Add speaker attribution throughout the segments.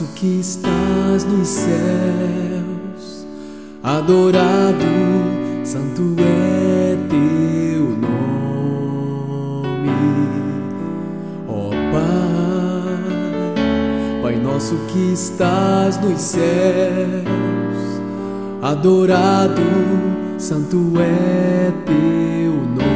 Speaker 1: nosso que estás nos céus, adorado, santo é teu nome. Ó Pai, Pai nosso que estás nos céus, adorado, santo é teu nome.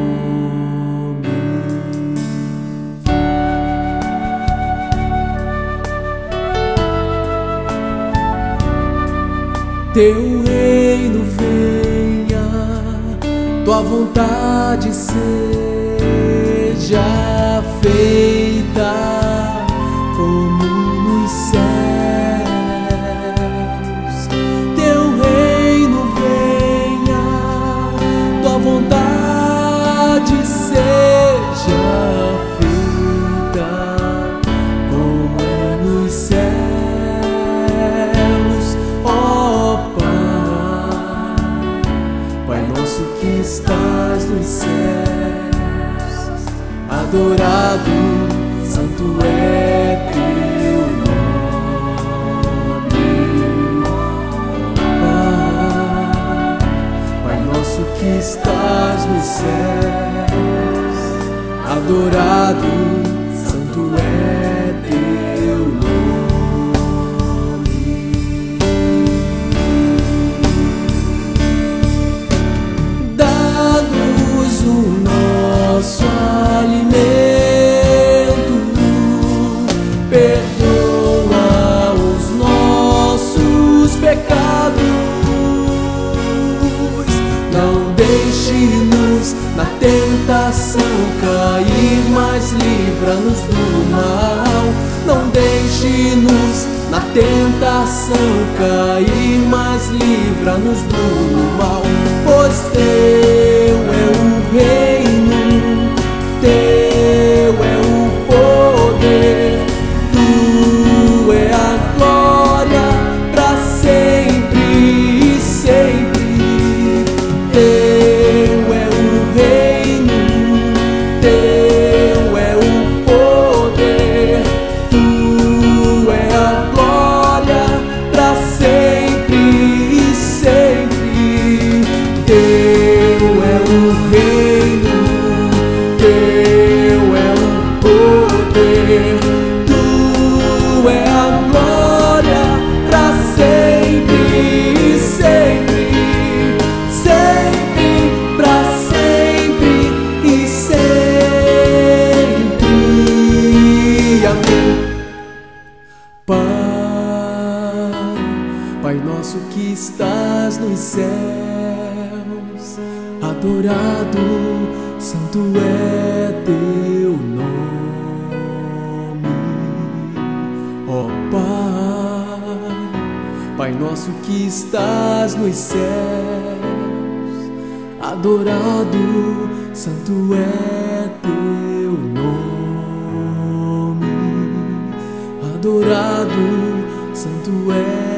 Speaker 1: Teu reino venha, tua vontade seja feita como nos céus. Teu reino venha, tua vontade seja feita como é nos céus. Ó Pai nosso que estás nos céus, adorado, santo é teu nome. Pai nosso que estás nos céus, adorado, santo é teu nome. Dá-nos o nosso alimento, perdoa os nossos pecados, não deixe-nos na tentação cair, mas livra-nos do mal. Não deixe-nos na tentação cair, mas livra-nos do mal. Pois teu é o reino, teu é o poder, tu é a glória para sempre e sempre. Teu é o reino, teu é o poder, tu é a glória para sempre e sempre. Teu é o reino, teu é o poder, tu é a glória para sempre e sempre, sempre, para sempre e sempre. Amém. Pai nosso que estás nos céus, adorado, santo é teu nome. Ó Pai nosso que estás nos céus, adorado, santo é teu nome. Adorado, santo é